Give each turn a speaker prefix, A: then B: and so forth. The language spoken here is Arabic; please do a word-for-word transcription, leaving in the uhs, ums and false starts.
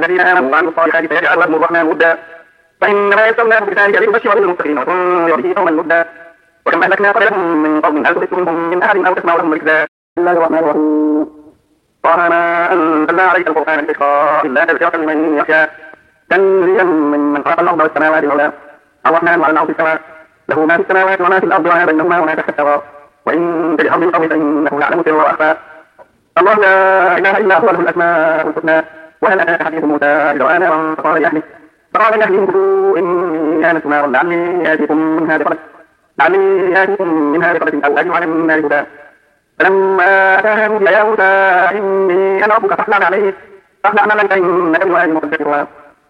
A: الذين آمنوا وعملوا الصالحات فيجعل لهم الرحمن ودا فإنما يسرناه بلسانك لتبشر به المتقين وتنذر به قوما لدا وكم أهلكنا قبلهم من قوم هل تحس منهم من أحد أو تسمع لهم ركزا. بسم الله الرحمن الرحيم. طه ما أنزلنا عليك القرآن لتشقى إلا تذكرة لمن يخشى تنزيلا ممن خلق الأرض والسماوات العلى الرحمن على العرش استوى له ما في السماوات وما في الأرض وما بينهما وما تحت الثرى وإن تجهر بالقول فإنه يعلم السر وأخفى الله لا إله إلا هو له الأسماء الحسنى وهل أتاك حديث موسى إذ رأى نارا فقال لأهله فقال لأهله كفوا إني آنست نارا لعلي آتيكم منها بقبس لعلي آتيكم منها بقبس أو أجد على النار هدى فلما أتاها نودي يا موسى إني أنا ربك فاخلع عليه فاخلع عليك إنك بوادي مقدس طوى